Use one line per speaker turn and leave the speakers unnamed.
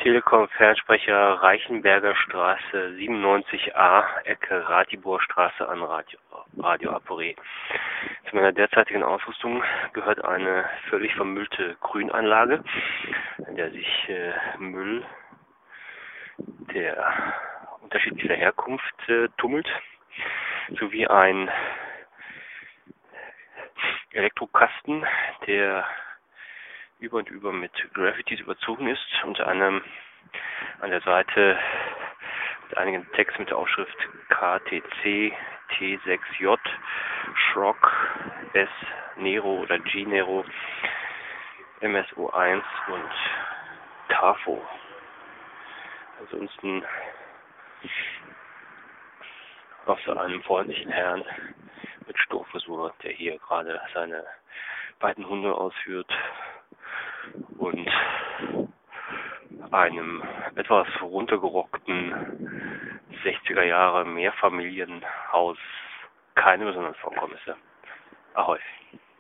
Telekom-Fernsprecher Reichenberger Straße 97a, Ecke Ratiborstraße an Radio Aporé. Zu meiner derzeitigen Ausrüstung gehört eine völlig vermüllte Grünanlage, in der sich Müll der unterschiedlicher Herkunft tummelt, sowie ein Elektrokasten, der über und über mit Graffitis überzogen ist, unter anderem an der Seite mit einigen Text mit der Aufschrift KTC T6J, Schrock, S Nero oder G Nero, MSO1 und TAFO. Ansonsten außer einem freundlichen Herrn mit Stoffrisur, der hier gerade seine beiden Hunde ausführt, und einem etwas runtergerockten 60er Jahre Mehrfamilienhaus keine besonderen Vorkommnisse. Ahoi.